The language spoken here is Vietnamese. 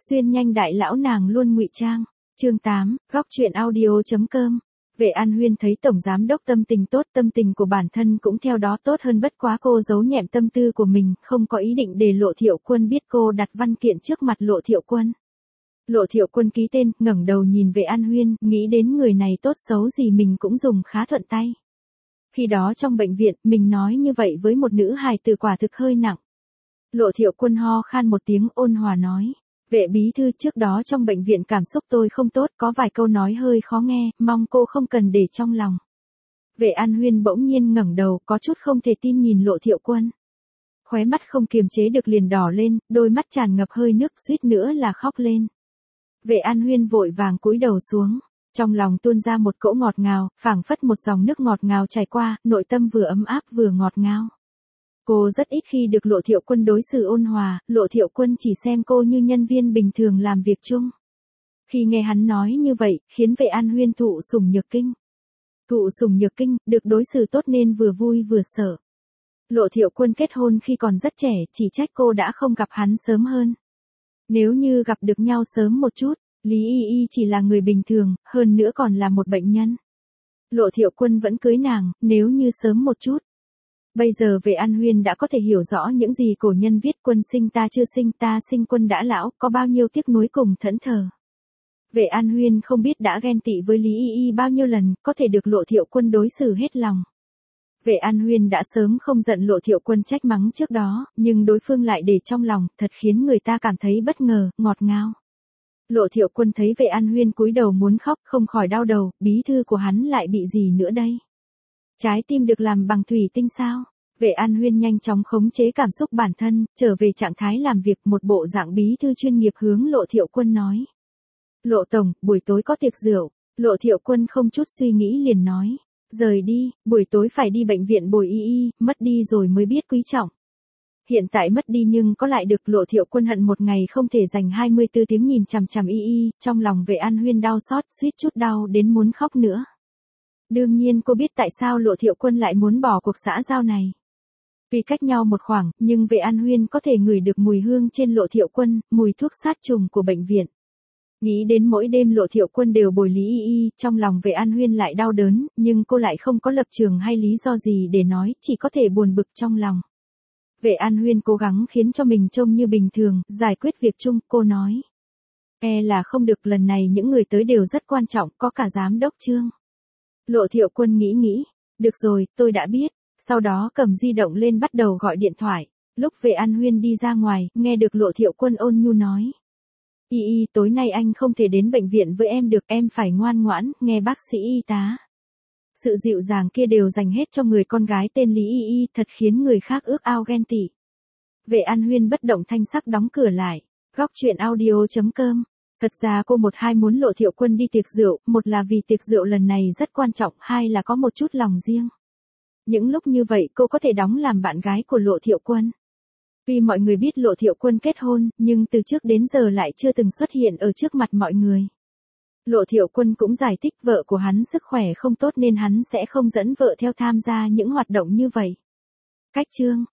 Xuyên nhanh đại lão nàng luôn ngụy trang. Chương 8, góc truyện audio.com. Vệ An Huyên thấy tổng giám đốc tâm tình tốt, tâm tình của bản thân cũng theo đó tốt hơn, bất quá cô giấu nhẹm tâm tư của mình, không có ý định để Lộ Thiệu Quân biết cô đặt văn kiện trước mặt Lộ Thiệu Quân. Lộ Thiệu Quân ký tên, ngẩng đầu nhìn Vệ An Huyên, nghĩ đến người này tốt xấu gì mình cũng dùng khá thuận tay. Khi đó trong bệnh viện, mình nói như vậy với một nữ hài tử quả thực hơi nặng. Lộ Thiệu Quân ho khan một tiếng, ôn hòa nói. Vệ bí thư, trước đó trong bệnh viện cảm xúc tôi không tốt, có vài câu nói hơi khó nghe, mong cô không cần để trong lòng. Vệ An Huyên bỗng nhiên ngẩng đầu, có chút không thể tin nhìn Lộ Thiệu Quân. Khóe mắt không kiềm chế được liền đỏ lên, đôi mắt tràn ngập hơi nước, suýt nữa là khóc lên. Vệ An Huyên vội vàng cúi đầu xuống, trong lòng tuôn ra một cỗ ngọt ngào, phảng phất một dòng nước ngọt ngào chảy qua, nội tâm vừa ấm áp vừa ngọt ngào. Cô rất ít khi được Lộ Thiệu Quân đối xử ôn hòa, Lộ Thiệu Quân chỉ xem cô như nhân viên bình thường làm việc chung. Khi nghe hắn nói như vậy, khiến Vệ An Huyên thụ sủng nhược kinh. Thụ sủng nhược kinh, được đối xử tốt nên vừa vui vừa sợ. Lộ Thiệu Quân kết hôn khi còn rất trẻ, chỉ trách cô đã không gặp hắn sớm hơn. Nếu như gặp được nhau sớm một chút, Lý Y Y chỉ là người bình thường, hơn nữa còn là một bệnh nhân. Lộ Thiệu Quân vẫn cưới nàng, nếu như sớm một chút. Bây giờ Vệ An Huyên đã có thể hiểu rõ những gì cổ nhân viết, quân sinh ta chưa sinh, ta sinh quân đã lão, có bao nhiêu tiếc nuối cùng thẫn thờ. Vệ An Huyên không biết đã ghen tị với Lý Y Y bao nhiêu lần, có thể được Lộ Thiệu Quân đối xử hết lòng. Vệ An Huyên đã sớm không giận Lộ Thiệu Quân trách mắng trước đó, nhưng đối phương lại để trong lòng, thật khiến người ta cảm thấy bất ngờ, ngọt ngào. Lộ Thiệu Quân thấy Vệ An Huyên cúi đầu muốn khóc, không khỏi đau đầu, bí thư của hắn lại bị gì nữa đây? Trái tim được làm bằng thủy tinh sao? Vệ An Huyên nhanh chóng khống chế cảm xúc bản thân, trở về trạng thái làm việc, một bộ dạng bí thư chuyên nghiệp hướng Lộ Thiệu Quân nói. Lộ tổng, buổi tối có tiệc rượu. Lộ Thiệu Quân không chút suy nghĩ liền nói. Rời đi, buổi tối phải đi bệnh viện bồi Y Y, mất đi rồi mới biết quý trọng. Hiện tại mất đi nhưng có lại được. Lộ Thiệu Quân hận một ngày không thể dành 24 tiếng nhìn chằm chằm Y Y, trong lòng Vệ An Huyên đau xót, suýt chút đau đến muốn khóc nữa. Đương nhiên cô biết tại sao Lộ Thiệu Quân lại muốn bỏ cuộc xã giao này. Vì cách nhau một khoảng, nhưng Vệ An Huyên có thể ngửi được mùi hương trên Lộ Thiệu Quân, mùi thuốc sát trùng của bệnh viện. Nghĩ đến mỗi đêm Lộ Thiệu Quân đều bồi Lý Y Y, trong lòng Vệ An Huyên lại đau đớn, nhưng cô lại không có lập trường hay lý do gì để nói, chỉ có thể buồn bực trong lòng. Vệ An Huyên cố gắng khiến cho mình trông như bình thường, giải quyết việc chung, cô nói. Là không được, lần này những người tới đều rất quan trọng, có cả giám đốc Trương. Lộ Thiệu Quân nghĩ, được rồi, tôi đã biết, sau đó cầm di động lên bắt đầu gọi điện thoại. Lúc Vệ An Huyên đi ra ngoài, nghe được Lộ Thiệu Quân ôn nhu nói. Y Y, tối nay anh không thể đến bệnh viện với em được, em phải ngoan ngoãn, nghe bác sĩ y tá. Sự dịu dàng kia đều dành hết cho người con gái tên Lý Y Y, thật khiến người khác ước ao ghen tị. Vệ An Huyên bất động thanh sắc đóng cửa lại. Góc truyện audio.com. Thật ra cô một hai muốn Lộ Thiệu Quân đi tiệc rượu, một là vì tiệc rượu lần này rất quan trọng, hai là có một chút lòng riêng. Những lúc như vậy cô có thể đóng làm bạn gái của Lộ Thiệu Quân. Vì mọi người biết Lộ Thiệu Quân kết hôn, nhưng từ trước đến giờ lại chưa từng xuất hiện ở trước mặt mọi người. Lộ Thiệu Quân cũng giải thích vợ của hắn sức khỏe không tốt nên hắn sẽ không dẫn vợ theo tham gia những hoạt động như vậy. Cách chương.